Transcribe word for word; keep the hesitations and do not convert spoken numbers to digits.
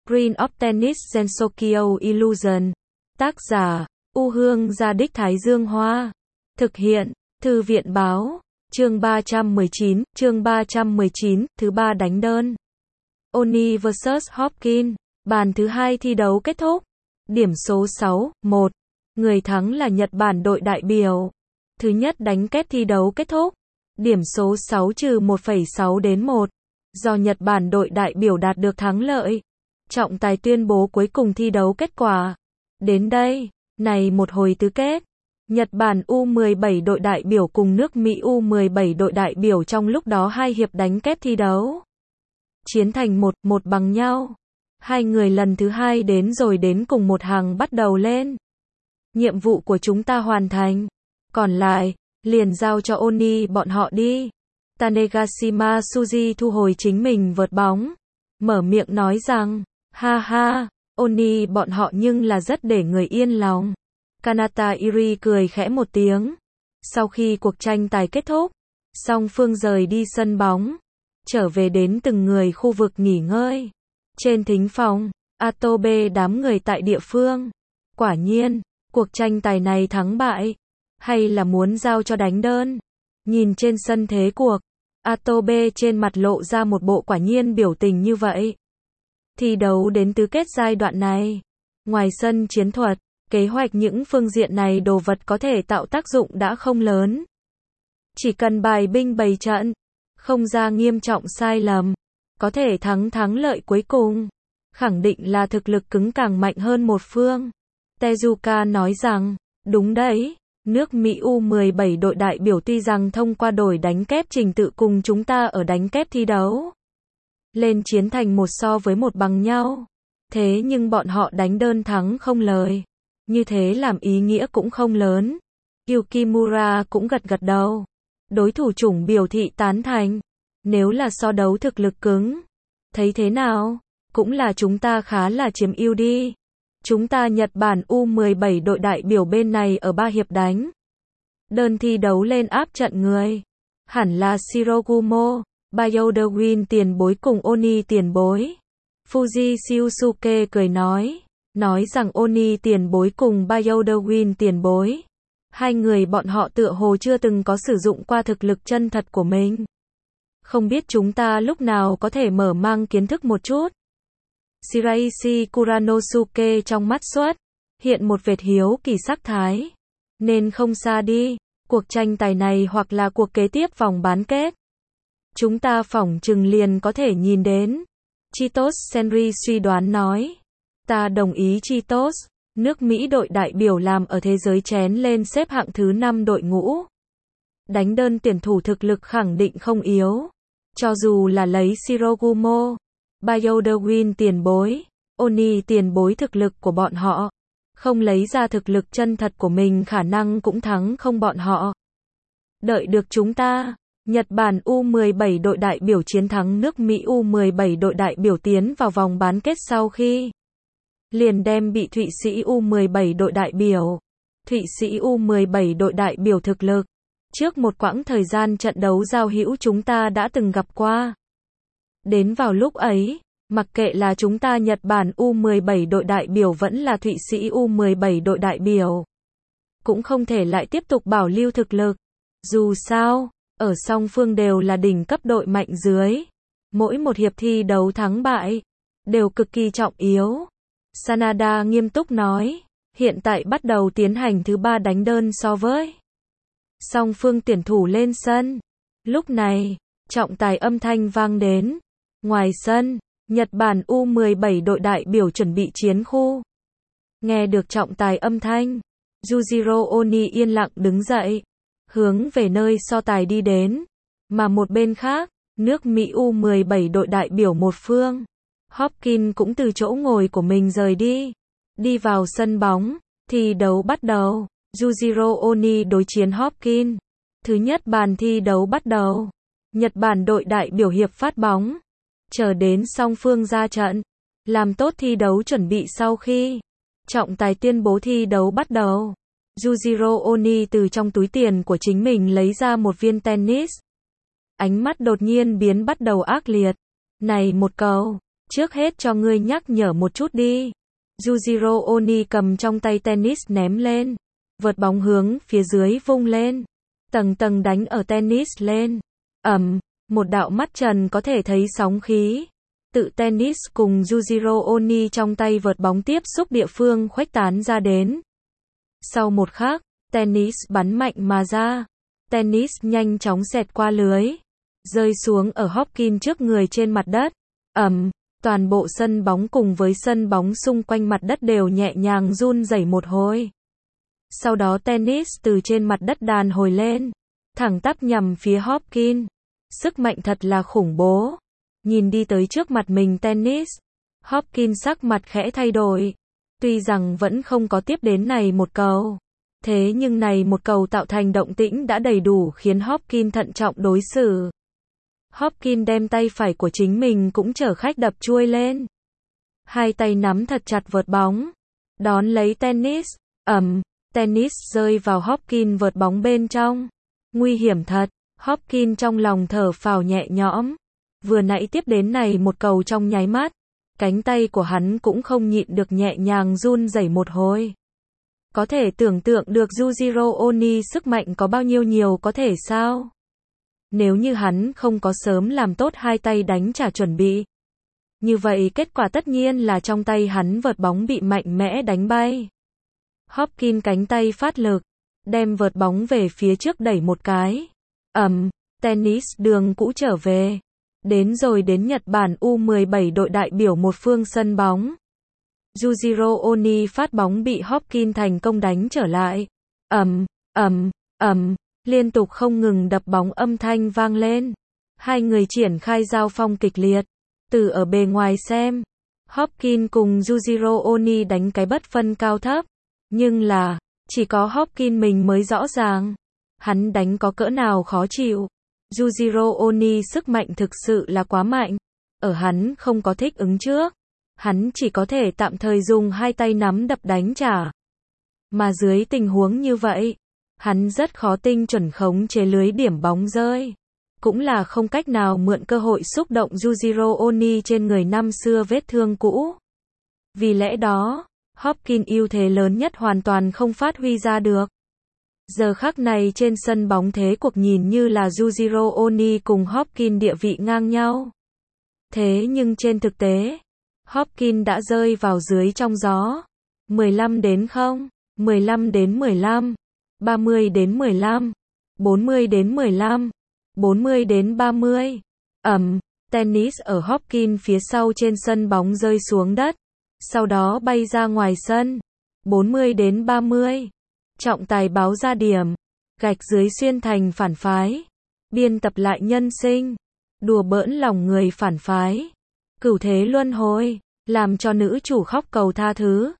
Screen of Tennis Sensokyo Illusion. Tác giả, U Hương Gia Đích Thái Dương Hoa. Thực hiện, Thư viện Báo. Chương ba trăm mười chín, chương ba trăm mười chín, thứ ba đánh đơn. Oni versus Hopkins. Bàn thứ hai thi đấu kết thúc. Điểm số sáu, một. Người thắng là Nhật Bản đội đại biểu. Thứ nhất đánh kết thi đấu kết thúc. Điểm số sáu trừ một phẩy sáu đến một. Do Nhật Bản đội đại biểu đạt được thắng lợi. Trọng tài tuyên bố cuối cùng thi đấu kết quả. Đến đây, này một hồi tứ kết. Nhật Bản U mười bảy đội đại biểu cùng nước Mỹ U mười bảy đội đại biểu trong lúc đó hai hiệp đánh kết thi đấu. Chiến thành một, một bằng nhau. Hai người lần thứ hai đến rồi đến cùng một hàng bắt đầu lên. Nhiệm vụ của chúng ta hoàn thành. Còn lại, liền giao cho Oni bọn họ đi. Tanegashima Tsuji thu hồi chính mình vợt bóng. Mở miệng nói rằng, ha ha, Oni bọn họ nhưng là rất để người yên lòng. Kanata Iri cười khẽ một tiếng. Sau khi cuộc tranh tài kết thúc, song phương rời đi sân bóng, trở về đến từng người khu vực nghỉ ngơi. Trên thính phòng, Atobe đám người tại địa phương. Quả nhiên, cuộc tranh tài này thắng bại, hay là muốn giao cho đánh đơn? Nhìn trên sân thế cuộc, Atobe trên mặt lộ ra một bộ quả nhiên biểu tình như vậy. Thi đấu đến tứ kết giai đoạn này, ngoài sân chiến thuật, kế hoạch những phương diện này đồ vật có thể tạo tác dụng đã không lớn. Chỉ cần bài binh bày trận, không ra nghiêm trọng sai lầm, có thể thắng thắng lợi cuối cùng. Khẳng định là thực lực cứng càng mạnh hơn một phương. Tezuka nói rằng, đúng đấy, nước Mỹ U mười bảy đội đại biểu tuy rằng thông qua đổi đánh kép trình tự cùng chúng ta ở đánh kép thi đấu. Lên chiến thành một so với một bằng nhau. Thế nhưng bọn họ đánh đơn thắng không lời. Như thế làm ý nghĩa cũng không lớn. Yukimura cũng gật gật đầu. Đối thủ chủng biểu thị tán thành. Nếu là so đấu thực lực cứng. Thấy thế nào? Cũng là chúng ta khá là chiếm ưu đi. Chúng ta Nhật Bản U mười bảy đội đại biểu bên này ở ba hiệp đánh. Đơn thi đấu lên áp trận người. Hẳn là Shirogumo, Bayodawin tiền bối cùng Oni tiền bối. Fuji Shiusuke cười nói. Nói rằng Oni tiền bối cùng Bayodawin tiền bối. Hai người bọn họ tựa hồ chưa từng có sử dụng qua thực lực chân thật của mình. Không biết chúng ta lúc nào có thể mở mang kiến thức một chút. Shiraishi Kuranosuke trong mắt xuất hiện một vệt hiếu kỳ sắc thái. Nên không xa đi, cuộc tranh tài này hoặc là cuộc kế tiếp vòng bán kết. Chúng ta phỏng chừng liền có thể nhìn đến. Chitos Senri suy đoán nói. Ta đồng ý Chitos, nước Mỹ đội đại biểu làm ở thế giới chén lên xếp hạng thứ năm đội ngũ. Đánh đơn tuyển thủ thực lực khẳng định không yếu. Cho dù là lấy Shirogumo, Bayodawin tiền bối, Oni tiền bối thực lực của bọn họ, không lấy ra thực lực chân thật của mình khả năng cũng thắng không bọn họ. Đợi được chúng ta, Nhật Bản U mười bảy đội đại biểu chiến thắng nước Mỹ U mười bảy đội đại biểu tiến vào vòng bán kết sau khi liền đem bị Thụy Sĩ U mười bảy đội đại biểu. Thụy Sĩ U mười bảy đội đại biểu thực lực. Trước một quãng thời gian trận đấu giao hữu chúng ta đã từng gặp qua. Đến vào lúc ấy, mặc kệ là chúng ta Nhật Bản U mười bảy đội đại biểu vẫn là Thụy Sĩ U mười bảy đội đại biểu, cũng không thể lại tiếp tục bảo lưu thực lực. Dù sao, ở song phương đều là đỉnh cấp đội mạnh dưới. Mỗi một hiệp thi đấu thắng bại, đều cực kỳ trọng yếu. Sanada nghiêm túc nói, hiện tại bắt đầu tiến hành thứ ba đánh đơn so với song phương tuyển thủ lên sân. Lúc này, trọng tài âm thanh vang đến. Ngoài sân, Nhật Bản U mười bảy đội đại biểu chuẩn bị chiến khu. Nghe được trọng tài âm thanh, Yujiro Oni yên lặng đứng dậy, hướng về nơi so tài đi đến. Mà một bên khác, nước Mỹ U mười bảy đội đại biểu một phương, Hopkins cũng từ chỗ ngồi của mình rời đi. Đi vào sân bóng, thi đấu bắt đầu. Yujiro Oni đối chiến Hopkins. Thứ nhất bàn thi đấu bắt đầu. Nhật Bản đội đại biểu hiệp phát bóng. Chờ đến song phương ra trận. Làm tốt thi đấu chuẩn bị sau khi trọng tài tuyên bố thi đấu bắt đầu. Yujiro Oni từ trong túi tiền của chính mình lấy ra một viên tennis. Ánh mắt đột nhiên biến bắt đầu ác liệt. Này một cầu, Trước hết cho ngươi nhắc nhở một chút đi. Yujiro Oni cầm trong tay tennis ném lên. Vợt bóng hướng phía dưới vung lên. Tầng tầng đánh ở tennis lên. Ầm, một đạo mắt trần có thể thấy sóng khí. Tự tennis cùng Yujiro Oni trong tay vợt bóng tiếp xúc địa phương khuếch tán ra đến. Sau một khắc, tennis bắn mạnh mà ra. Tennis nhanh chóng xẹt qua lưới. Rơi xuống ở Hopkins trước người trên mặt đất. Ầm, toàn bộ sân bóng cùng với sân bóng xung quanh mặt đất đều nhẹ nhàng run rẩy một hồi. Sau đó tennis từ trên mặt đất đàn hồi lên. Thẳng tắp nhằm phía Hopkins. Sức mạnh thật là khủng bố. Nhìn đi tới trước mặt mình tennis. Hopkins sắc mặt khẽ thay đổi. Tuy rằng vẫn không có tiếp đến này một cầu. Thế nhưng này một cầu tạo thành động tĩnh đã đầy đủ khiến Hopkins thận trọng đối xử. Hopkins đem tay phải của chính mình cũng chở khách đập chuôi lên. Hai tay nắm thật chặt vợt bóng. Đón lấy tennis. Ầm, tennis rơi vào Hopkins vợt bóng bên trong. Nguy hiểm thật. Hopkins trong lòng thở phào nhẹ nhõm. Vừa nãy tiếp đến này một cầu trong nháy mắt. Cánh tay của hắn cũng không nhịn được nhẹ nhàng run rẩy một hồi. Có thể tưởng tượng được Yujiro Oni sức mạnh có bao nhiêu nhiều có thể sao? Nếu như hắn không có sớm làm tốt hai tay đánh trả chuẩn bị. Như vậy kết quả tất nhiên là trong tay hắn vợt bóng bị mạnh mẽ đánh bay. Hopkins cánh tay phát lực. Đem vợt bóng về phía trước đẩy một cái. Ầm, tennis đường cũ trở về. Đến rồi đến Nhật Bản U mười bảy đội đại biểu một phương sân bóng. Yujiro Oni phát bóng bị Hopkins thành công đánh trở lại. Ầm, ầm, ầm, liên tục không ngừng đập bóng âm thanh vang lên. Hai người triển khai giao phong kịch liệt. Từ ở bề ngoài xem, Hopkins cùng Yujiro Oni đánh cái bất phân cao thấp. Nhưng là, chỉ có Hopkins mình mới rõ ràng. Hắn đánh có cỡ nào khó chịu. Yujiro Oni sức mạnh thực sự là quá mạnh. Ở hắn không có thích ứng trước. Hắn chỉ có thể tạm thời dùng hai tay nắm đập đánh trả. Mà dưới tình huống như vậy, hắn rất khó tinh chuẩn khống chế lưới điểm bóng rơi. Cũng là không cách nào mượn cơ hội xúc động Yujiro Oni trên người năm xưa vết thương cũ. Vì lẽ đó, Hopkins ưu thế lớn nhất hoàn toàn không phát huy ra được. Giờ khắc này trên sân bóng thế cuộc nhìn như là Yujiro Oni cùng Hopkins địa vị ngang nhau. Thế nhưng trên thực tế, Hopkins đã rơi vào dưới trong gió. mười lăm đến không, mười lăm đến mười lăm, ba mươi đến mười lăm, bốn mươi đến mười lăm, bốn mươi đến ba mươi. Ầm, tennis ở Hopkins phía sau trên sân bóng rơi xuống đất. Sau đó bay ra ngoài sân. bốn mươi đến ba mươi. Trọng tài báo ra điểm. Gạch dưới xuyên thành phản phái. Biên tập lại nhân sinh. Đùa bỡn lòng người phản phái. Cửu thế luân hồi. Làm cho nữ chủ khóc cầu tha thứ.